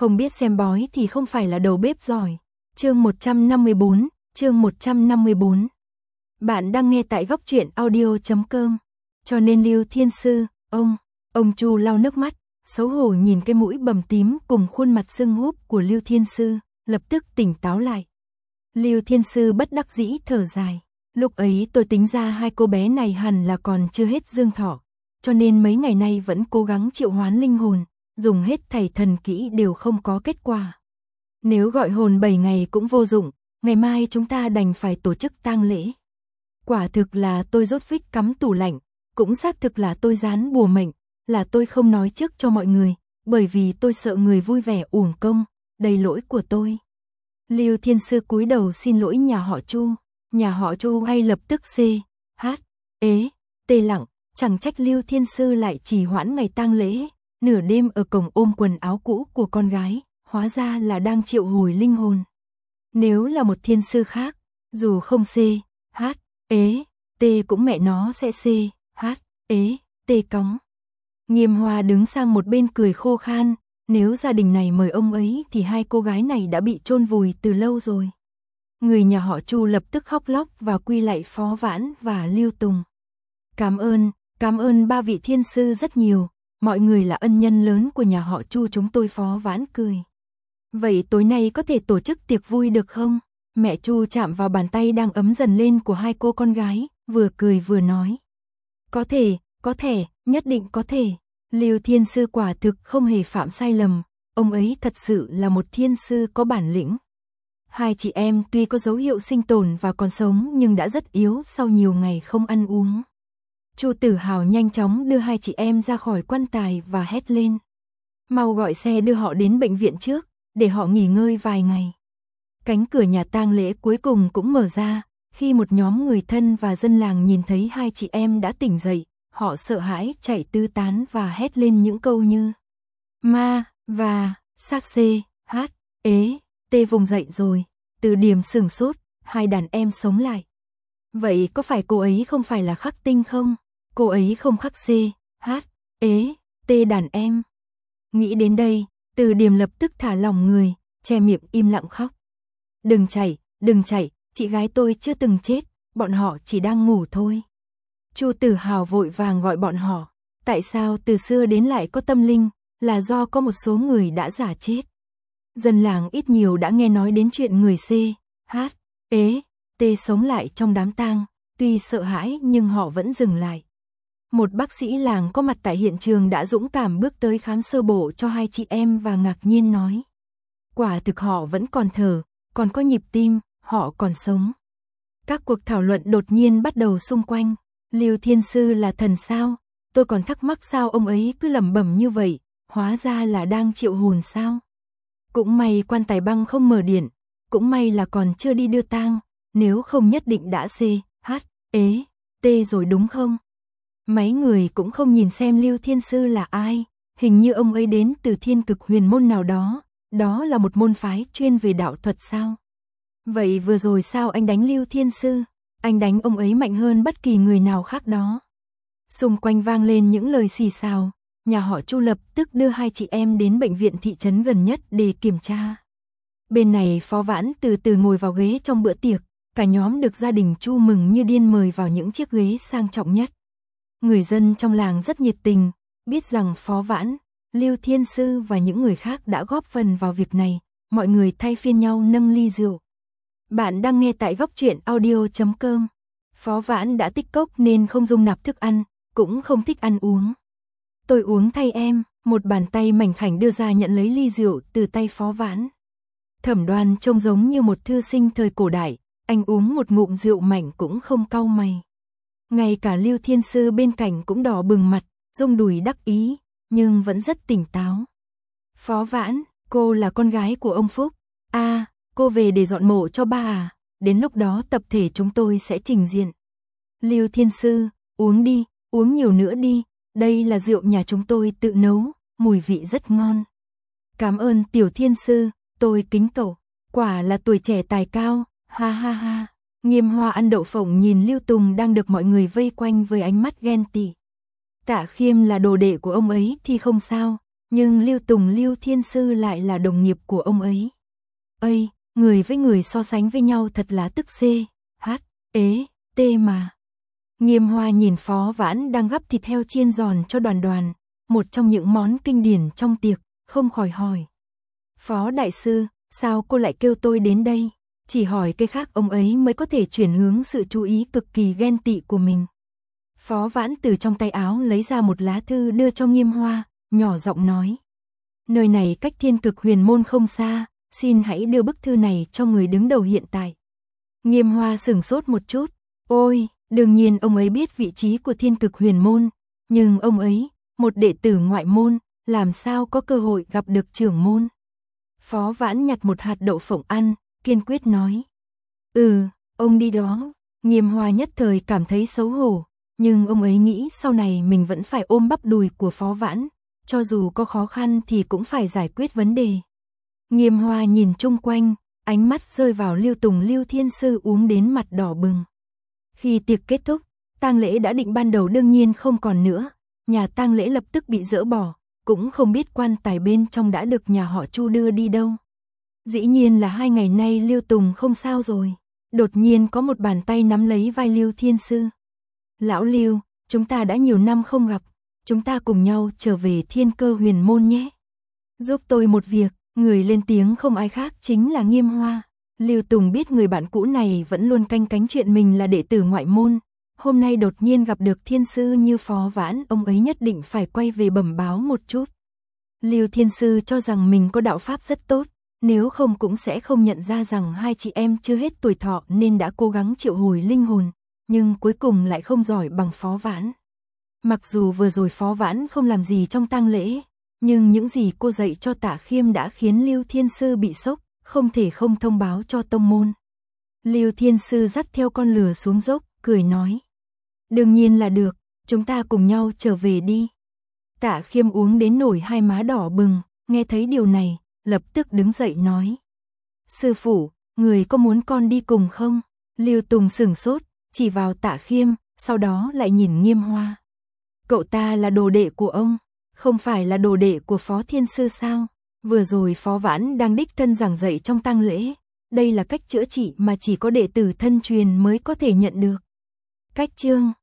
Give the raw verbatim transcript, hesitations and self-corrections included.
Không biết xem bói thì không phải là đầu bếp giỏi. Chương một trăm năm mươi bốn, chương một trăm năm mươi bốn. Bạn đang nghe tại góc truyện audio chấm com. Cho nên Lưu Thiên Sư, ông, ông Chu lau nước mắt, xấu hổ nhìn cái mũi bầm tím cùng khuôn mặt sưng húp của Lưu Thiên Sư, lập tức tỉnh táo lại. Lưu Thiên Sư bất đắc dĩ thở dài. Lúc ấy tôi tính ra hai cô bé này hẳn là còn chưa hết dương thọ, cho nên mấy ngày nay vẫn cố gắng triệu hoán linh hồn, dùng hết thảy thần kỹ đều không có kết quả. Nếu gọi hồn bảy ngày cũng vô dụng, ngày mai chúng ta đành phải tổ chức tang lễ. Quả thực là tôi rốt phích cắm tủ lạnh, cũng xác thực là tôi dán bùa mệnh, là tôi không nói trước cho mọi người, bởi vì tôi sợ người vui vẻ uổng công, đây lỗi của tôi. Lưu Thiên Sư cúi đầu xin lỗi nhà họ Chu, nhà họ Chu hay lập tức xê, hát, ế, tê lặng, chẳng trách Lưu Thiên Sư lại trì hoãn ngày tang lễ, nửa đêm ở cổng ôm quần áo cũ của con gái, hóa ra là đang triệu hồi linh hồn. Nếu là một thiên sư khác, dù không xê, hát, ế, tê cũng mẹ nó sẽ xê, hát, ế, tê cóng. Nghiêm Hoa đứng sang một bên cười khô khan, nếu gia đình này mời ông ấy thì hai cô gái này đã bị chôn vùi từ lâu rồi. Người nhà họ Chu lập tức khóc lóc và quy lạy Phó Vãn và Lưu Tùng. Cảm ơn, cảm ơn ba vị thiên sư rất nhiều, mọi người là ân nhân lớn của nhà họ Chu chúng tôi. Phó Vãn cười. Vậy tối nay có thể tổ chức tiệc vui được không? Mẹ Chu chạm vào bàn tay đang ấm dần lên của hai cô con gái, vừa cười vừa nói. Có thể, có thể, nhất định có thể. Lưu Thiên Sư quả thực không hề phạm sai lầm, ông ấy thật sự là một thiên sư có bản lĩnh. Hai chị em tuy có dấu hiệu sinh tồn và còn sống nhưng đã rất yếu sau nhiều ngày không ăn uống. Chu Tử Hào nhanh chóng đưa hai chị em ra khỏi quan tài và hét lên. Mau gọi xe đưa họ đến bệnh viện trước, để họ nghỉ ngơi vài ngày. Cánh cửa nhà tang lễ cuối cùng cũng mở ra, khi một nhóm người thân và dân làng nhìn thấy hai chị em đã tỉnh dậy, họ sợ hãi chạy tứ tán và hét lên những câu như ma, và, xác xê, hát, ế, tê vùng dậy rồi. Từ Điềm sửng sốt, hai đàn em sống lại. Vậy có phải cô ấy không phải là Khắc Tinh không? Cô ấy không khắc xê, hát, ế, tê đàn em. Nghĩ đến đây, Từ Điềm lập tức thả lỏng người, che miệng im lặng khóc. Đừng chạy, đừng chạy, chị gái tôi chưa từng chết, bọn họ chỉ đang ngủ thôi. Chu Tử Hào vội vàng gọi bọn họ. Tại sao từ xưa đến lại có tâm linh, là do có một số người đã giả chết. Dân làng ít nhiều đã nghe nói đến chuyện người xê, hát, ế, tê sống lại trong đám tang, tuy sợ hãi nhưng họ vẫn dừng lại. Một bác sĩ làng có mặt tại hiện trường đã dũng cảm bước tới khám sơ bộ cho hai chị em và ngạc nhiên nói. Quả thực họ vẫn còn thở, còn có nhịp tim, họ còn sống. Các cuộc thảo luận đột nhiên bắt đầu xung quanh. Lưu Thiên Sư là thần sao? Tôi còn thắc mắc sao ông ấy cứ lẩm bẩm như vậy, hóa ra là đang triệu hồn sao? Cũng may quan tài băng không mở điện, cũng may là còn chưa đi đưa tang, nếu không nhất định đã xê, hát, ế, tê rồi đúng không? Mấy người cũng không nhìn xem Lưu Thiên Sư là ai, hình như ông ấy đến từ Thiên Cực Huyền môn nào đó, đó là một môn phái chuyên về đạo thuật sao? Vậy vừa rồi sao anh đánh Lưu Thiên Sư? Anh đánh ông ấy mạnh hơn bất kỳ người nào khác đó. Xung quanh vang lên những lời xì xào, nhà họ Chu lập tức đưa hai chị em đến bệnh viện thị trấn gần nhất để kiểm tra. Bên này Phó Vãn từ từ ngồi vào ghế trong bữa tiệc, cả nhóm được gia đình Chu mừng như điên mời vào những chiếc ghế sang trọng nhất. Người dân trong làng rất nhiệt tình, biết rằng Phó Vãn, Lưu Thiên Sư và những người khác đã góp phần vào việc này, mọi người thay phiên nhau nâng ly rượu. Bạn đang nghe tại góc truyện audio chấm com. Phó Vãn đã tích cốc nên không dung nạp thức ăn, cũng không thích ăn uống. Tôi uống thay em, một bàn tay mảnh khảnh đưa ra nhận lấy ly rượu từ tay Phó Vãn. Thẩm Đoan trông giống như một thư sinh thời cổ đại, anh uống một ngụm rượu mạnh cũng không cau mày. Ngay cả Lưu Thiên Sư bên cạnh cũng đỏ bừng mặt, rung đùi đắc ý, nhưng vẫn rất tỉnh táo. Phó Vãn, cô là con gái của ông Phúc. À, cô về để dọn mộ cho ba à, đến lúc đó tập thể chúng tôi sẽ trình diện. Lưu Thiên Sư, uống đi, uống nhiều nữa đi, đây là rượu nhà chúng tôi tự nấu, mùi vị rất ngon. Cảm ơn Tiểu Thiên Sư, tôi kính cậu, quả là tuổi trẻ tài cao, ha ha ha. Nghiêm Hoa ăn đậu phộng nhìn Lưu Tùng đang được mọi người vây quanh với ánh mắt ghen tị. Tạ Khiêm là đồ đệ của ông ấy thì không sao, nhưng Lưu Tùng Lưu Thiên Sư lại là đồng nghiệp của ông ấy. Ây, người với người so sánh với nhau thật là tức c, h, ế, t mà. Nghiêm Hoa nhìn Phó Vãn đang gắp thịt heo chiên giòn cho Đoàn Đoàn, một trong những món kinh điển trong tiệc, không khỏi hỏi. Phó đại sư, sao cô lại kêu tôi đến đây? Chỉ hỏi cái khác ông ấy mới có thể chuyển hướng sự chú ý cực kỳ ghen tị của mình. Phó Vãn từ trong tay áo lấy ra một lá thư đưa cho Nghiêm Hoa, nhỏ giọng nói. Nơi này cách Thiên Cực Huyền Môn không xa, xin hãy đưa bức thư này cho người đứng đầu hiện tại. Nghiêm Hoa sửng sốt một chút. Ôi, đương nhiên ông ấy biết vị trí của Thiên Cực Huyền Môn, nhưng ông ấy, một đệ tử ngoại môn, làm sao có cơ hội gặp được trưởng môn. Phó Vãn nhặt một hạt đậu phộng ăn, kiên quyết nói. Ừ, ông đi đó. Nghiêm Hoa nhất thời cảm thấy xấu hổ, nhưng ông ấy nghĩ sau này mình vẫn phải ôm bắp đùi của Phó Vãn, cho dù có khó khăn thì cũng phải giải quyết vấn đề. Nghiêm Hoa nhìn chung quanh, ánh mắt rơi vào Lưu Tùng Lưu Thiên Sư uống đến mặt đỏ bừng. Khi tiệc kết thúc, tang lễ đã định ban đầu đương nhiên không còn nữa, nhà tang lễ lập tức bị dỡ bỏ, cũng không biết quan tài bên trong đã được nhà họ Chu đưa đi đâu. Dĩ nhiên là hai ngày nay Lưu Tùng không sao rồi. Đột nhiên có một bàn tay nắm lấy vai Lưu Thiên Sư. Lão Lưu, chúng ta đã nhiều năm không gặp, chúng ta cùng nhau trở về Thiên Cơ Huyền Môn nhé. Giúp tôi một việc. Người lên tiếng không ai khác chính là Nghiêm Hoa. Lưu Tùng biết người bạn cũ này vẫn luôn canh cánh chuyện mình là đệ tử ngoại môn. Hôm nay đột nhiên gặp được thiên sư như Phó Vãn, ông ấy nhất định phải quay về bẩm báo một chút. Lưu Thiên Sư cho rằng mình có đạo pháp rất tốt, nếu không cũng sẽ không nhận ra rằng hai chị em chưa hết tuổi thọ nên đã cố gắng triệu hồi linh hồn, nhưng cuối cùng lại không giỏi bằng Phó Vãn. Mặc dù vừa rồi Phó Vãn không làm gì trong tang lễ, nhưng những gì cô dạy cho Tạ Khiêm đã khiến Lưu Thiên Sư bị sốc, không thể không thông báo cho tông môn. Lưu Thiên Sư dắt theo con lừa xuống dốc, cười nói. Đương nhiên là được, chúng ta cùng nhau trở về đi. Tạ Khiêm uống đến nổi hai má đỏ bừng, nghe thấy điều này, lập tức đứng dậy nói. Sư phụ, người có muốn con đi cùng không? Lưu Tùng sửng sốt, chỉ vào Tạ Khiêm, sau đó lại nhìn Nghiêm Hoa. Cậu ta là đồ đệ của ông, không phải là đồ đệ của Phó Thiên Sư sao? Vừa rồi Phó Vãn đang đích thân giảng dạy trong tang lễ, đây là cách chữa trị mà chỉ có đệ tử thân truyền mới có thể nhận được. Cách chương